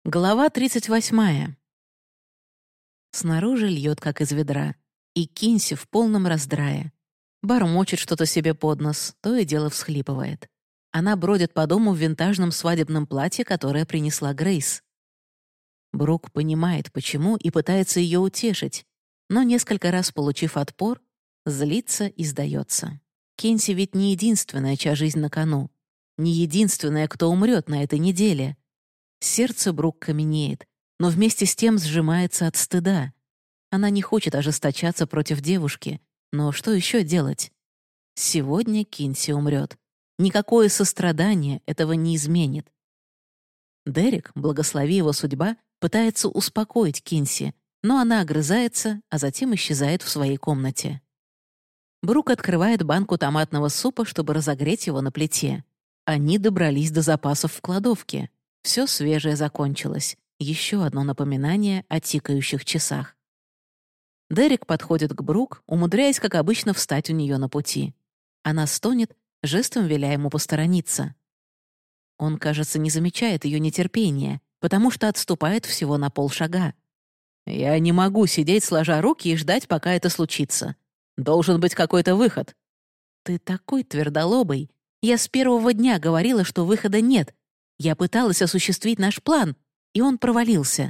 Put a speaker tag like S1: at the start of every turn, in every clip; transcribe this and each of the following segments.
S1: Глава 38. Снаружи льет, как из ведра, и Кинси в полном раздрае. Бормочет что-то себе под нос, то и дело всхлипывает. Она бродит по дому в винтажном свадебном платье, которое принесла Грейс. Брук понимает, почему, и пытается ее утешить, но несколько раз получив отпор, злится и сдается. Кинси ведь не единственная, чья жизнь на кону, не единственная, кто умрет на этой неделе. Сердце Брук каменеет, но вместе с тем сжимается от стыда. Она не хочет ожесточаться против девушки, но что еще делать? Сегодня Кинси умрет. Никакое сострадание этого не изменит. Дерек, благослови его судьба, пытается успокоить Кинси, но она огрызается, а затем исчезает в своей комнате. Брук открывает банку томатного супа, чтобы разогреть его на плите. Они добрались до запасов в кладовке. Все свежее закончилось. Еще одно напоминание о тикающих часах. Дерек подходит к Брук, умудряясь, как обычно, встать у нее на пути. Она стонет, жестом веля ему посторониться. Он, кажется, не замечает ее нетерпения, потому что отступает всего на полшага. «Я не могу сидеть, сложа руки, и ждать, пока это случится. Должен быть какой-то выход». «Ты такой твердолобый. Я с первого дня говорила, что выхода нет. Я пыталась осуществить наш план, и он провалился.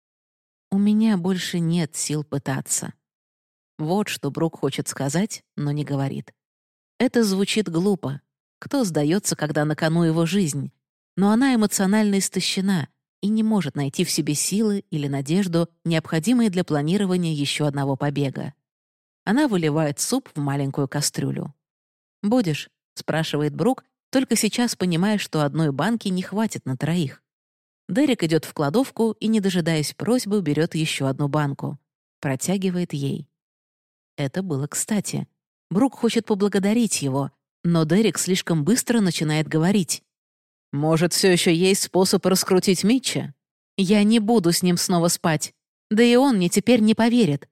S1: У меня больше нет сил пытаться». Вот что Брук хочет сказать, но не говорит. Это звучит глупо. Кто сдается, когда на кону его жизнь? Но она эмоционально истощена и не может найти в себе силы или надежду, необходимые для планирования еще одного побега. Она выливает суп в маленькую кастрюлю. «Будешь?» — спрашивает Брук, только сейчас понимая, что одной банки не хватит на троих. Дерек идет в кладовку и, не дожидаясь просьбы, берет еще одну банку. Протягивает ей. Это было кстати. Брук хочет поблагодарить его, но Дерек слишком быстро начинает говорить. «Может, все еще есть способ раскрутить Митча? Я не буду с ним снова спать. Да и он мне теперь не поверит».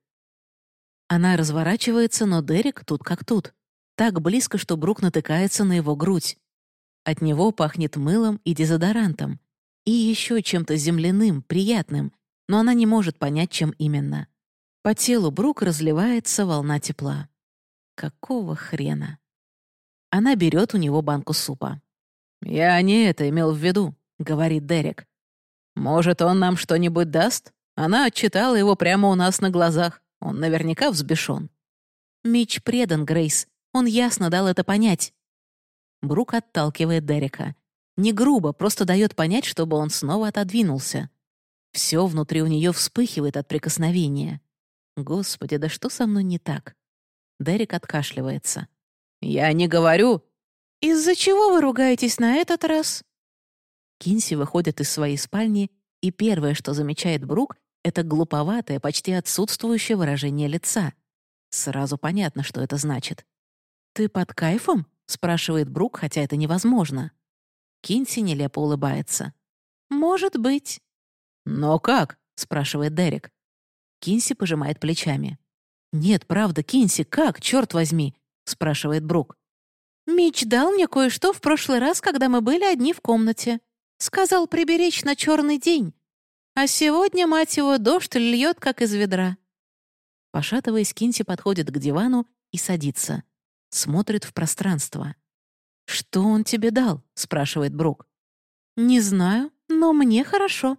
S1: Она разворачивается, но Дерек тут как тут. Так близко, что Брук натыкается на его грудь. От него пахнет мылом и дезодорантом. И еще чем-то земляным, приятным, но она не может понять, чем именно. По телу Брук разливается волна тепла. Какого хрена? Она берет у него банку супа. «Я не это имел в виду», — говорит Дерек. «Может, он нам что-нибудь даст? Она отчитала его прямо у нас на глазах. Он наверняка взбешен». «Митч предан, Грейс. Он ясно дал это понять». Брук отталкивает Дерека. Не грубо, просто дает понять, чтобы он снова отодвинулся. Все внутри у нее вспыхивает от прикосновения. Господи, да что со мной не так? Дерек откашливается. «Я не говорю...» «Из-за чего вы ругаетесь на этот раз?» Кинси выходит из своей спальни, и первое, что замечает Брук, это глуповатое, почти отсутствующее выражение лица. Сразу понятно, что это значит. «Ты под кайфом?» — спрашивает Брук, хотя это невозможно. Кинси нелепо улыбается. «Может быть». «Но как?» — спрашивает Дерек. Кинси пожимает плечами. «Нет, правда, Кинси, как, черт возьми?» — спрашивает Брук. «Митч дал мне кое-что в прошлый раз, когда мы были одни в комнате. Сказал приберечь на черный день. А сегодня, мать его, дождь льет, как из ведра». Пошатываясь, Кинси подходит к дивану и садится. Смотрит в пространство. «Что он тебе дал?» — спрашивает Брук. «Не знаю, но мне хорошо».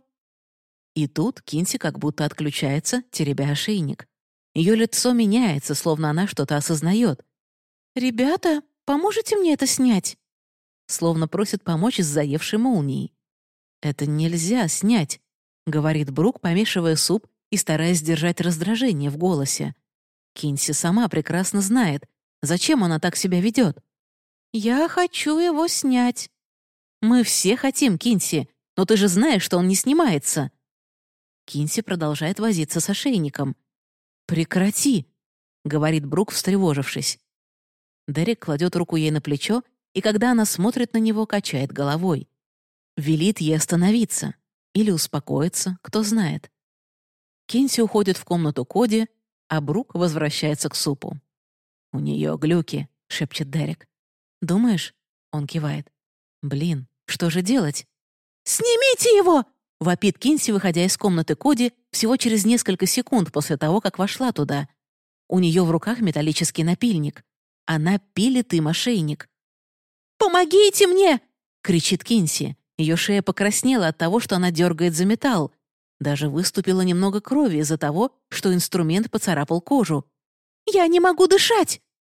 S1: И тут Кинси как будто отключается, теребя ошейник. Ее лицо меняется, словно она что-то осознает. «Ребята, поможете мне это снять?» Словно просит помочь с заевшей молнией. «Это нельзя снять», — говорит Брук, помешивая суп и стараясь сдержать раздражение в голосе. Кинси сама прекрасно знает, зачем она так себя ведет. «Я хочу его снять». «Мы все хотим, Кинси, но ты же знаешь, что он не снимается». Кинси продолжает возиться с ошейником. «Прекрати», — говорит Брук, встревожившись. Дерек кладет руку ей на плечо, и когда она смотрит на него, качает головой. Велит ей остановиться. Или успокоиться, кто знает. Кинси уходит в комнату Коди, а Брук возвращается к супу. «У нее глюки», — шепчет Дерек. «Думаешь?» — он кивает. «Блин, что же делать?» «Снимите его!» — Вопит Кинси, выходя из комнаты Коди всего через несколько секунд после того, как вошла туда. У нее в руках металлический напильник. Она пилит им ошейник. «Помогите мне!» — кричит Кинси. Ее шея покраснела от того, что она дергает за металл. Даже выступило немного крови из-за того, что инструмент поцарапал кожу. «Я не могу дышать!»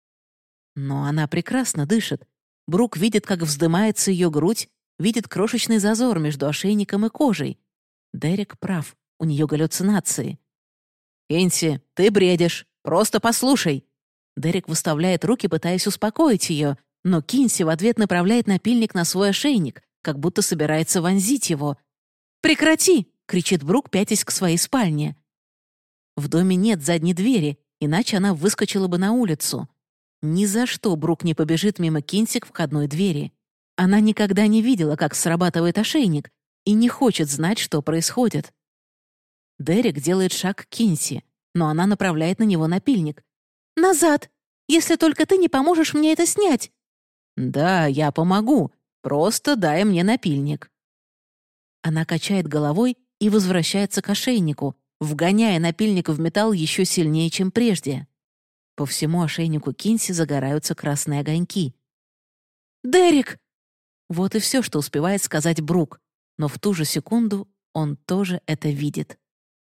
S1: Но она прекрасно дышит. Брук видит, как вздымается ее грудь, видит крошечный зазор между ошейником и кожей. Дерек прав, у нее галлюцинации. «Кинси, ты бредишь, просто послушай!» Дерек выставляет руки, пытаясь успокоить ее, но Кинси в ответ направляет напильник на свой ошейник, как будто собирается вонзить его. «Прекрати!» — кричит Брук, пятясь к своей спальне. В доме нет задней двери, иначе она выскочила бы на улицу. Ни за что Брук не побежит мимо Кинси к входной двери. Она никогда не видела, как срабатывает ошейник, и не хочет знать, что происходит. Дерек делает шаг к Кинси, но она направляет на него напильник. «Назад! Если только ты не поможешь мне это снять!» «Да, я помогу. Просто дай мне напильник». Она качает головой и возвращается к ошейнику, вгоняя напильник в металл еще сильнее, чем прежде. По всему ошейнику Кинси загораются красные огоньки. «Дерек!» Вот и все, что успевает сказать Брук, но в ту же секунду он тоже это видит.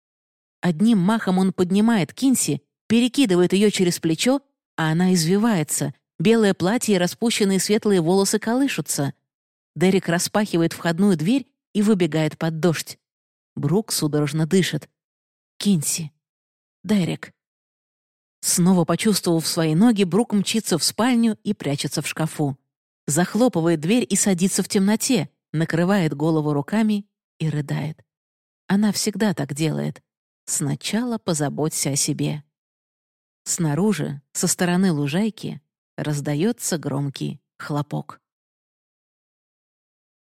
S1: Одним махом он поднимает Кинси, перекидывает ее через плечо, а она извивается, белое платье и распущенные светлые волосы колышутся. Дерек распахивает входную дверь и выбегает под дождь. Брук судорожно дышит. Кинси. Дерек. Снова почувствовав свои ноги, Брук мчится в спальню и прячется в шкафу. Захлопывает дверь и садится в темноте, накрывает голову руками и рыдает. Она всегда так делает. Сначала позаботься о себе. Снаружи, со стороны лужайки, раздается громкий хлопок.